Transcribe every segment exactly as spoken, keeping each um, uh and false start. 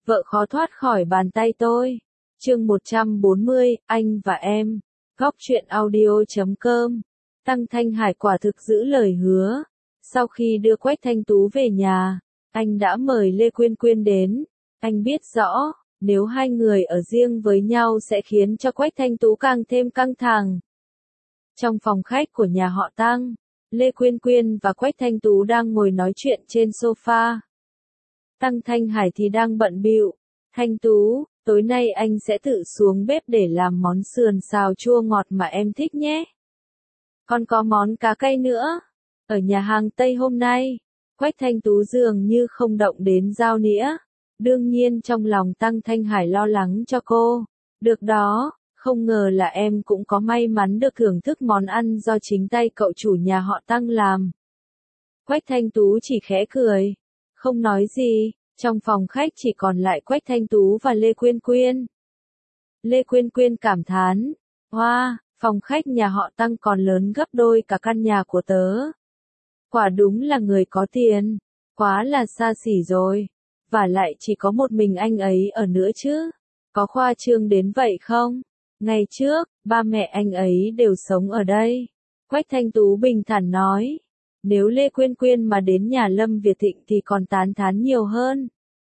vợ khó thoát khỏi bàn tay tôi. Chương một trăm bốn mươi, anh và em. Góc truyện audio chấm com. Tăng Thanh Hải quả thực giữ lời hứa. Sau khi đưa Quách Thanh Tú về nhà, anh đã mời Lê Quyên Quyên đến. Anh biết rõ, nếu hai người ở riêng với nhau sẽ khiến cho Quách Thanh Tú càng thêm căng thẳng. Trong phòng khách của nhà họ Tăng, Lê Quyên Quyên và Quách Thanh Tú đang ngồi nói chuyện trên sofa. Tăng Thanh Hải thì đang bận bịu. Thanh Tú, tối nay anh sẽ tự xuống bếp để làm món sườn xào chua ngọt mà em thích nhé. Còn có món cá cay nữa. Ở nhà hàng Tây hôm nay, Quách Thanh Tú dường như không động đến dao nĩa. Đương nhiên trong lòng Tăng Thanh Hải lo lắng cho cô. Được đó, không ngờ là em cũng có may mắn được thưởng thức món ăn do chính tay cậu chủ nhà họ Tăng làm. Quách Thanh Tú chỉ khẽ cười, không nói gì. Trong phòng khách chỉ còn lại Quách Thanh Tú và Lê Quyên Quyên. Lê Quyên Quyên cảm thán, hoa, wow, phòng khách nhà họ Tăng còn lớn gấp đôi cả căn nhà của tớ. Quả đúng là người có tiền, quá là xa xỉ rồi, và lại chỉ có một mình anh ấy ở nữa chứ, có khoa trương đến vậy không? Ngày trước, ba mẹ anh ấy đều sống ở đây. Quách Thanh Tú bình thản nói. Nếu Lê Quyên Quyên mà đến nhà Lâm Việt Thịnh thì còn tán thán nhiều hơn.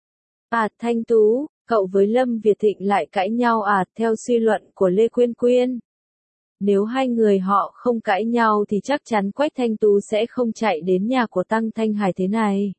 À Thanh Tú, cậu với Lâm Việt Thịnh lại cãi nhau à? Theo suy luận của Lê Quyên Quyên. Nếu hai người họ không cãi nhau thì chắc chắn Quách Thanh Tú sẽ không chạy đến nhà của Tăng Thanh Hải thế này.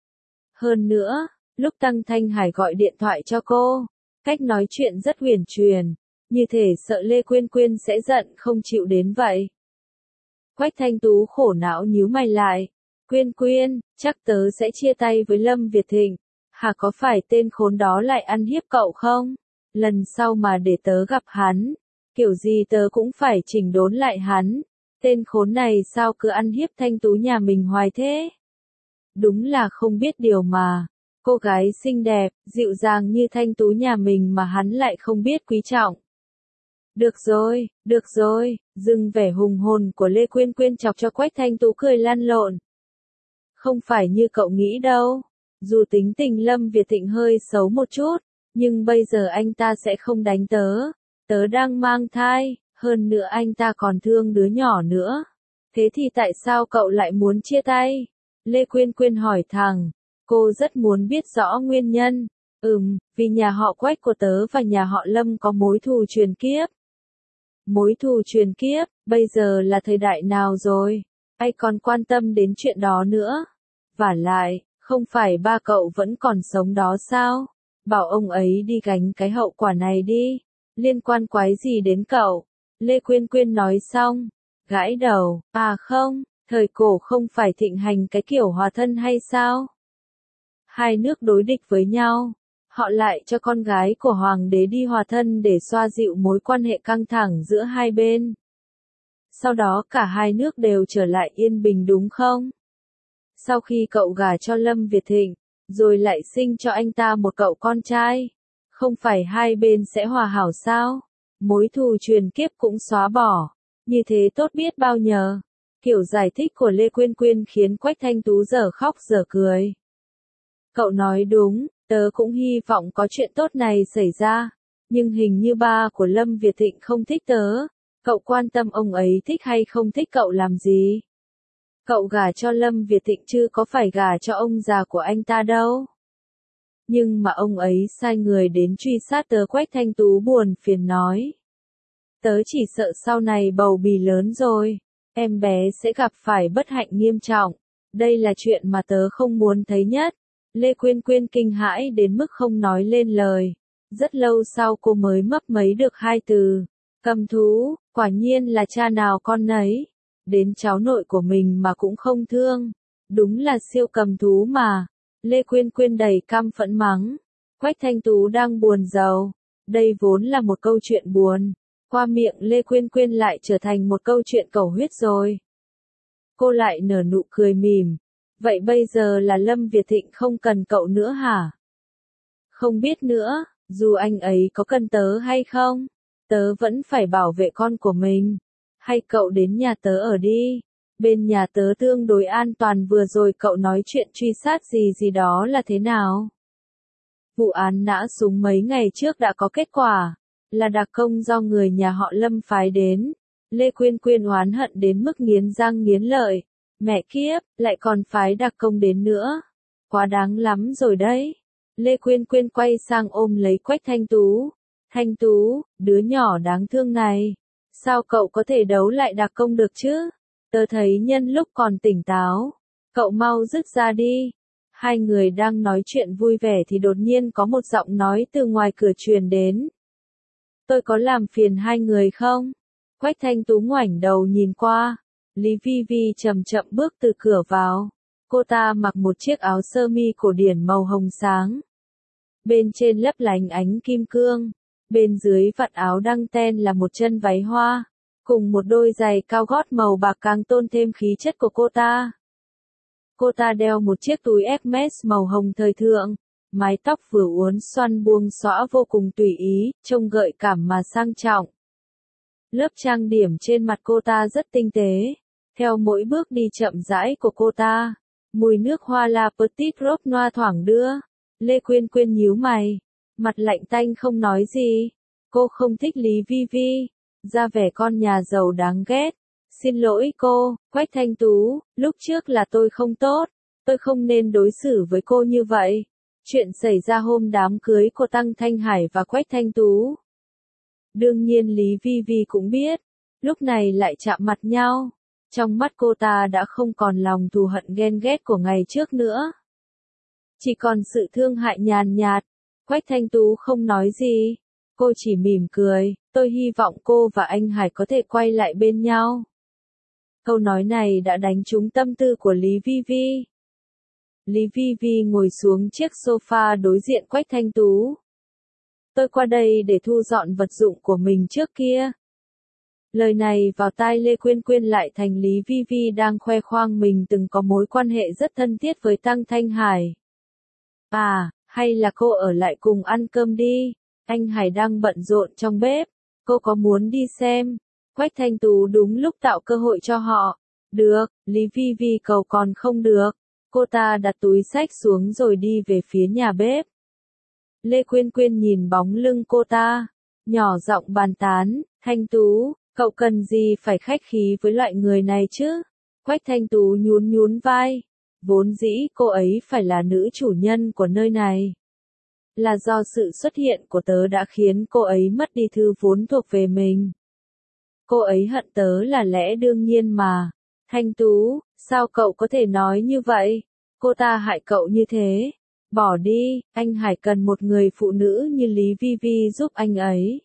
Hơn nữa, lúc Tăng Thanh Hải gọi điện thoại cho cô, cách nói chuyện rất huyền truyền, như thể sợ Lê Quyên Quyên sẽ giận không chịu đến vậy. Quách Thanh Tú khổ não nhíu mày lại. Quyên Quyên, chắc tớ sẽ chia tay với Lâm Việt Thịnh. Hả, có phải tên khốn đó lại ăn hiếp cậu không? Lần sau mà để tớ gặp hắn, kiểu gì tớ cũng phải chỉnh đốn lại hắn. Tên khốn này sao cứ ăn hiếp Thanh Tú nhà mình hoài thế? Đúng là không biết điều mà. Cô gái xinh đẹp, dịu dàng như Thanh Tú nhà mình mà hắn lại không biết quý trọng. Được rồi, được rồi, dừng vẻ hùng hồn của Lê Quyên Quyên chọc cho Quách Thanh Tú cười lăn lộn. Không phải như cậu nghĩ đâu, dù tính tình Lâm Việt Thịnh hơi xấu một chút, nhưng bây giờ anh ta sẽ không đánh tớ, tớ đang mang thai, hơn nữa anh ta còn thương đứa nhỏ nữa. Thế thì tại sao cậu lại muốn chia tay? Lê Quyên Quyên hỏi thẳng, cô rất muốn biết rõ nguyên nhân. Ừm, vì nhà họ Quách của tớ và nhà họ Lâm có mối thù truyền kiếp. Mối thù truyền kiếp, bây giờ là thời đại nào rồi? Ai còn quan tâm đến chuyện đó nữa? Vả lại, không phải ba cậu vẫn còn sống đó sao? Bảo ông ấy đi gánh cái hậu quả này đi. Liên quan quái gì đến cậu? Lê Quyên Quyên nói xong, gãi đầu, à không, thời cổ không phải thịnh hành cái kiểu hòa thân hay sao? Hai nước đối địch với nhau. Họ lại cho con gái của hoàng đế đi hòa thân để xoa dịu mối quan hệ căng thẳng giữa hai bên. Sau đó cả hai nước đều trở lại yên bình đúng không? Sau khi cậu gả cho Lâm Việt Thịnh, rồi lại sinh cho anh ta một cậu con trai, không phải hai bên sẽ hòa hảo sao? Mối thù truyền kiếp cũng xóa bỏ, như thế tốt biết bao nhờ. Kiểu giải thích của Lê Quyên Quyên khiến Quách Thanh Tú dở khóc dở cười. Cậu nói đúng. Tớ cũng hy vọng có chuyện tốt này xảy ra, nhưng hình như ba của Lâm Việt Thịnh không thích tớ. Cậu quan tâm ông ấy thích hay không thích cậu làm gì? Cậu gả cho Lâm Việt Thịnh chứ có phải gả cho ông già của anh ta đâu. Nhưng mà ông ấy sai người đến truy sát tớ. Quách Thanh Tú buồn phiền nói. Tớ chỉ sợ sau này bầu bì lớn rồi, em bé sẽ gặp phải bất hạnh nghiêm trọng. Đây là chuyện mà tớ không muốn thấy nhất. Lê Quyên Quyên kinh hãi đến mức không nói lên lời. Rất lâu sau cô mới mấp mấy được hai từ. Cầm thú, quả nhiên là cha nào con nấy. Đến cháu nội của mình mà cũng không thương. Đúng là siêu cầm thú mà. Lê Quyên Quyên đầy căm phẫn mắng. Quách Thanh Tú đang buồn rầu. Đây vốn là một câu chuyện buồn. Qua miệng Lê Quyên Quyên lại trở thành một câu chuyện cầu huyết rồi. Cô lại nở nụ cười mỉm. Vậy bây giờ là Lâm Việt Thịnh không cần cậu nữa hả? Không biết nữa, dù anh ấy có cần tớ hay không, tớ vẫn phải bảo vệ con của mình. Hay cậu đến nhà tớ ở đi, bên nhà tớ tương đối an toàn. Vừa rồi cậu nói chuyện truy sát gì gì đó là thế nào? Vụ án nã súng mấy ngày trước đã có kết quả, là đặc công do người nhà họ Lâm phái đến. Lê Quyên Quyên oán hận đến mức nghiến răng nghiến lợi. Mẹ kiếp, lại còn phái đặc công đến nữa. Quá đáng lắm rồi đấy. Lê Quyên Quyên quay sang ôm lấy Quách Thanh Tú. Thanh Tú, đứa nhỏ đáng thương này. Sao cậu có thể đấu lại đặc công được chứ? Tớ thấy nhân lúc còn tỉnh táo. Cậu mau dứt ra đi. Hai người đang nói chuyện vui vẻ thì đột nhiên có một giọng nói từ ngoài cửa truyền đến. Tôi có làm phiền hai người không? Quách Thanh Tú ngoảnh đầu nhìn qua. Lý Vi Vi chậm chậm bước từ cửa vào. Cô ta mặc một chiếc áo sơ mi cổ điển màu hồng sáng. Bên trên lấp lánh ánh kim cương. Bên dưới vặn áo đăng ten là một chân váy hoa. Cùng một đôi giày cao gót màu bạc càng tôn thêm khí chất của cô ta. Cô ta đeo một chiếc túi Hermes màu hồng thời thượng. Mái tóc vừa uốn xoăn buông xõa vô cùng tùy ý, trông gợi cảm mà sang trọng. Lớp trang điểm trên mặt cô ta rất tinh tế. Theo mỗi bước đi chậm rãi của cô ta, mùi nước hoa La Petite Robe Noire thoảng đưa. Lê Quyên Quyên nhíu mày, mặt lạnh tanh không nói gì. Cô không thích Lý Vi Vi, ra vẻ con nhà giàu đáng ghét. Xin lỗi cô, Quách Thanh Tú, lúc trước là tôi không tốt, tôi không nên đối xử với cô như vậy. Chuyện xảy ra hôm đám cưới của Tăng Thanh Hải và Quách Thanh Tú. Đương nhiên Lý Vi Vi cũng biết, lúc này lại chạm mặt nhau. Trong mắt cô ta đã không còn lòng thù hận ghen ghét của ngày trước nữa. Chỉ còn sự thương hại nhàn nhạt. Quách Thanh Tú không nói gì. Cô chỉ mỉm cười, tôi hy vọng cô và anh Hải có thể quay lại bên nhau. Câu nói này đã đánh trúng tâm tư của Lý Vi Vi. Lý Vi Vi ngồi xuống chiếc sofa đối diện Quách Thanh Tú. Tôi qua đây để thu dọn vật dụng của mình trước kia. Lời này vào tai Lê Quyên Quyên lại thành Lý Vi Vi đang khoe khoang mình từng có mối quan hệ rất thân thiết với Tăng Thanh Hải. À, hay là cô ở lại cùng ăn cơm đi, anh Hải đang bận rộn trong bếp, cô có muốn đi xem? Quách Thanh Tú đúng lúc tạo cơ hội cho họ. Được, Lý Vi Vi cầu còn không được. Cô ta đặt túi xách xuống rồi đi về phía nhà bếp. Lê Quyên Quyên nhìn bóng lưng cô ta, nhỏ giọng bàn tán, Thanh Tú, cậu cần gì phải khách khí với loại người này chứ? Quách Thanh Tú nhún nhún vai, vốn dĩ cô ấy phải là nữ chủ nhân của nơi này. Là do sự xuất hiện của tớ đã khiến cô ấy mất đi thứ vốn thuộc về mình. Cô ấy hận tớ là lẽ đương nhiên mà. Thanh Tú, sao cậu có thể nói như vậy? Cô ta hại cậu như thế. Bỏ đi, anh Hải cần một người phụ nữ như Lý Vi Vi giúp anh ấy.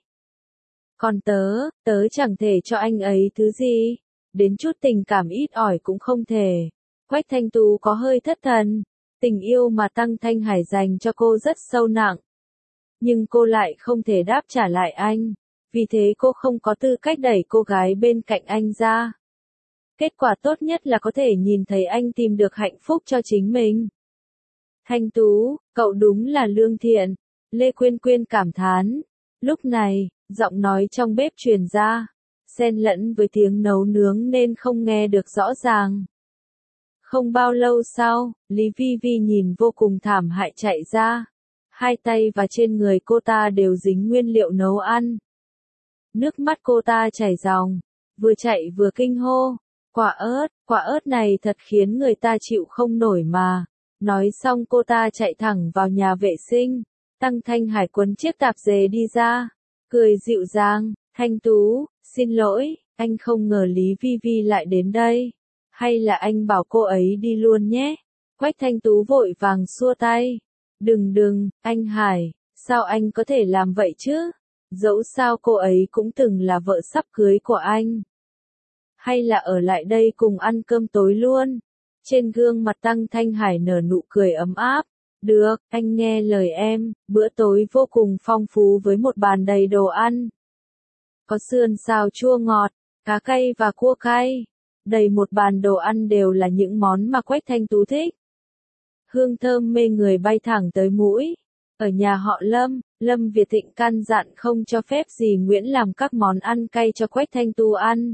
Còn tớ, tớ chẳng thể cho anh ấy thứ gì. Đến chút tình cảm ít ỏi cũng không thể. Quách Thanh Tú có hơi thất thần. Tình yêu mà Tăng Thanh Hải dành cho cô rất sâu nặng. Nhưng cô lại không thể đáp trả lại anh. Vì thế cô không có tư cách đẩy cô gái bên cạnh anh ra. Kết quả tốt nhất là có thể nhìn thấy anh tìm được hạnh phúc cho chính mình. Thanh Tú, cậu đúng là lương thiện. Lê Quyên Quyên cảm thán. Lúc này, giọng nói trong bếp truyền ra, xen lẫn với tiếng nấu nướng nên không nghe được rõ ràng. Không bao lâu sau, Lý Vi Vi nhìn vô cùng thảm hại chạy ra. Hai tay và trên người cô ta đều dính nguyên liệu nấu ăn. Nước mắt cô ta chảy ròng, vừa chạy vừa kinh hô. Quả ớt, quả ớt này thật khiến người ta chịu không nổi mà. Nói xong cô ta chạy thẳng vào nhà vệ sinh. Tăng Thanh Hải quấn chiếc tạp dề đi ra. Cười dịu dàng, Thanh Tú, xin lỗi, anh không ngờ Lý Vi Vi lại đến đây. Hay là anh bảo cô ấy đi luôn nhé. Quách Thanh Tú vội vàng xua tay. Đừng đừng, anh Hải, sao anh có thể làm vậy chứ? Dẫu sao cô ấy cũng từng là vợ sắp cưới của anh. Hay là ở lại đây cùng ăn cơm tối luôn? Trên gương mặt Tăng Thanh Hải nở nụ cười ấm áp. Được, anh nghe lời em, bữa tối vô cùng phong phú với một bàn đầy đồ ăn. Có sườn xào chua ngọt, cá cay và cua cay. Đầy một bàn đồ ăn đều là những món mà Quách Thanh Tú thích. Hương thơm mê người bay thẳng tới mũi. Ở nhà họ Lâm, Lâm Việt Thịnh căn dặn không cho phép dì Nguyễn làm các món ăn cay cho Quách Thanh Tú ăn.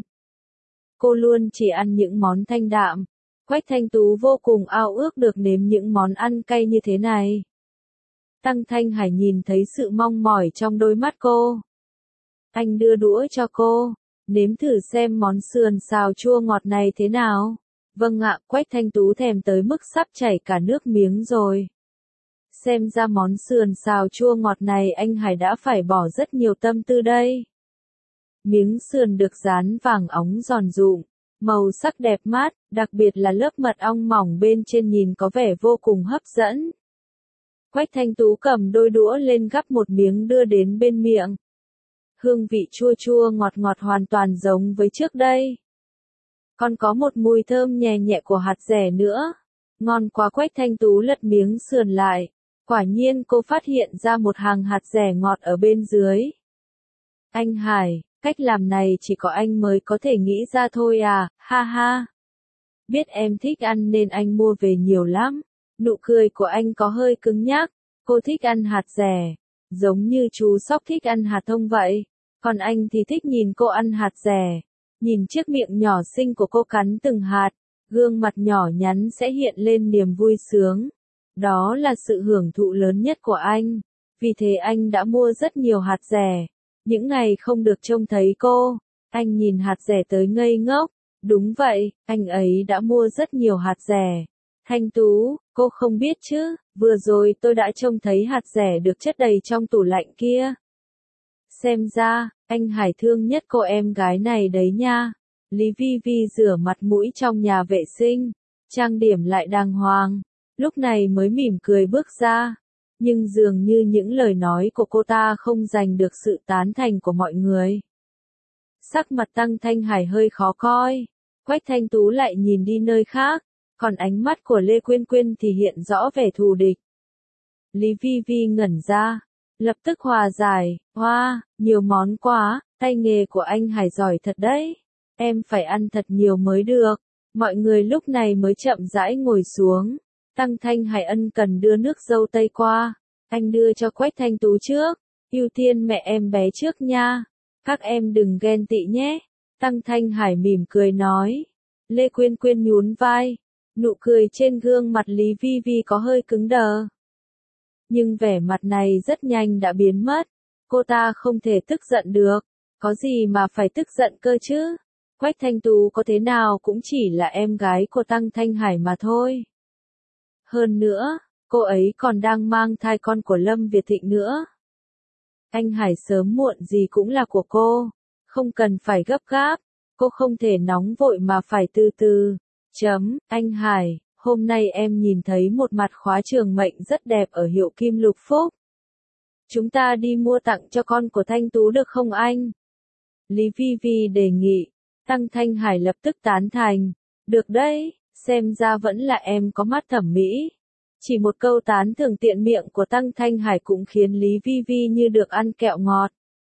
Cô luôn chỉ ăn những món thanh đạm. Quách Thanh Tú vô cùng ao ước được nếm những món ăn cay như thế này. Tăng Thanh Hải nhìn thấy sự mong mỏi trong đôi mắt cô. Anh đưa đũa cho cô, nếm thử xem món sườn xào chua ngọt này thế nào. Vâng ạ, Quách Thanh Tú thèm tới mức sắp chảy cả nước miếng rồi. Xem ra món sườn xào chua ngọt này anh Hải đã phải bỏ rất nhiều tâm tư đây. Miếng sườn được rán vàng óng giòn rụm, màu sắc đẹp mát, đặc biệt là lớp mật ong mỏng bên trên nhìn có vẻ vô cùng hấp dẫn. Quách Thanh Tú cầm đôi đũa lên gắp một miếng đưa đến bên miệng. Hương vị chua chua ngọt ngọt hoàn toàn giống với trước đây. Còn có một mùi thơm nhẹ nhẹ của hạt dẻ nữa. Ngon quá. Quách Thanh Tú lật miếng sườn lại. Quả nhiên cô phát hiện ra một hàng hạt dẻ ngọt ở bên dưới. Anh Hải, cách làm này chỉ có anh mới có thể nghĩ ra thôi à, ha ha. Biết em thích ăn nên anh mua về nhiều lắm. Nụ cười của anh có hơi cứng nhắc. Cô thích ăn hạt dẻ, giống như chú sóc thích ăn hạt thông vậy. Còn anh thì thích nhìn cô ăn hạt dẻ. Nhìn chiếc miệng nhỏ xinh của cô cắn từng hạt, gương mặt nhỏ nhắn sẽ hiện lên niềm vui sướng. Đó là sự hưởng thụ lớn nhất của anh. Vì thế anh đã mua rất nhiều hạt dẻ. Những ngày không được trông thấy cô, anh nhìn hạt dẻ tới ngây ngốc. Đúng vậy, anh ấy đã mua rất nhiều hạt dẻ. Thanh Tú, cô không biết chứ, vừa rồi tôi đã trông thấy hạt dẻ được chất đầy trong tủ lạnh kia. Xem ra, anh Hải thương nhất cô em gái này đấy nha. Lý Vi Vi rửa mặt mũi trong nhà vệ sinh, trang điểm lại đàng hoàng, lúc này mới mỉm cười bước ra. Nhưng dường như những lời nói của cô ta không giành được sự tán thành của mọi người. Sắc mặt Tăng Thanh Hải hơi khó coi. Quách Thanh Tú lại nhìn đi nơi khác, còn ánh mắt của Lê Quyên Quyên thì hiện rõ vẻ thù địch. Lý Vi Vi ngẩn ra, lập tức hòa giải, hoa, nhiều món quá, tay nghề của anh Hải giỏi thật đấy. Em phải ăn thật nhiều mới được. Mọi người lúc này mới chậm rãi ngồi xuống. Tăng Thanh Hải ân cần đưa nước dâu tây qua. Anh đưa cho Quách Thanh Tú trước. Ưu tiên mẹ em bé trước nha. Các em đừng ghen tị nhé. Tăng Thanh Hải mỉm cười nói. Lê Quyên Quyên nhún vai. Nụ cười trên gương mặt Lý Vi Vi có hơi cứng đờ. Nhưng vẻ mặt này rất nhanh đã biến mất. Cô ta không thể tức giận được. Có gì mà phải tức giận cơ chứ? Quách Thanh Tú có thế nào cũng chỉ là em gái của Tăng Thanh Hải mà thôi. Hơn nữa, cô ấy còn đang mang thai con của Lâm Việt Thịnh nữa. Anh Hải sớm muộn gì cũng là của cô. Không cần phải gấp gáp. Cô không thể nóng vội mà phải từ từ. Chấm, anh Hải, hôm nay em nhìn thấy một mặt khóa trường mệnh rất đẹp ở hiệu Kim Lục Phúc. Chúng ta đi mua tặng cho con của Thanh Tú được không anh? Lý Vi Vi đề nghị. Tăng Thanh Hải lập tức tán thành. Được đấy, xem ra vẫn là em có mắt thẩm mỹ. Chỉ một câu tán thưởng tiện miệng của Tăng Thanh Hải cũng khiến Lý Vi Vi như được ăn kẹo ngọt.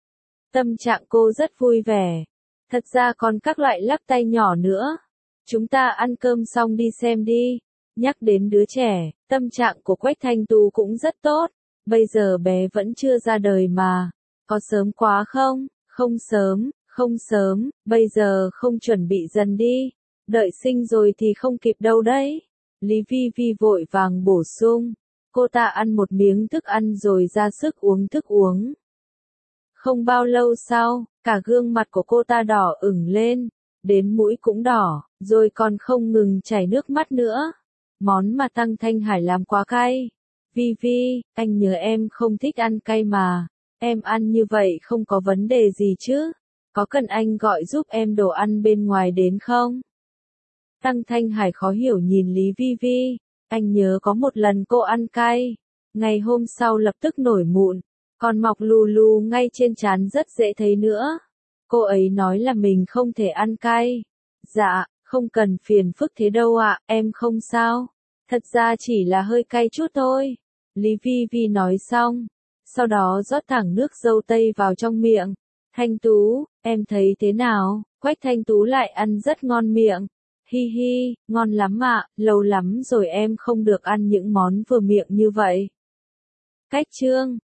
Tâm trạng cô rất vui vẻ. Thật ra còn các loại lắc tay nhỏ nữa. Chúng ta ăn cơm xong đi xem đi. Nhắc đến đứa trẻ, tâm trạng của Quách Thanh Tú cũng rất tốt. Bây giờ bé vẫn chưa ra đời mà. Có sớm quá không? Không sớm, không sớm, bây giờ không chuẩn bị dần đi. Đợi sinh rồi thì không kịp đâu đấy. Lý Vi Vi vội vàng bổ sung. Cô ta ăn một miếng thức ăn rồi ra sức uống thức uống. Không bao lâu sau, cả gương mặt của cô ta đỏ ửng lên. Đến mũi cũng đỏ, rồi còn không ngừng chảy nước mắt nữa. Món mà Tăng Thanh Hải làm quá cay. Vi Vi, anh nhớ em không thích ăn cay mà. Em ăn như vậy không có vấn đề gì chứ? Có cần anh gọi giúp em đồ ăn bên ngoài đến không? Tăng Thanh Hải khó hiểu nhìn Lý Vi Vi. Anh nhớ có một lần cô ăn cay. Ngày hôm sau lập tức nổi mụn. Còn mọc lù lù ngay trên trán rất dễ thấy nữa. Cô ấy nói là mình không thể ăn cay. Dạ, không cần phiền phức thế đâu ạ, em không sao. Thật ra chỉ là hơi cay chút thôi. Lý Vi Vi nói xong. Sau đó rót thẳng nước dâu tây vào trong miệng. Thanh Tú, em thấy thế nào? Quách Thanh Tú lại ăn rất ngon miệng. Hi hi, ngon lắm ạ, lâu lắm rồi em không được ăn những món vừa miệng như vậy. Cách chương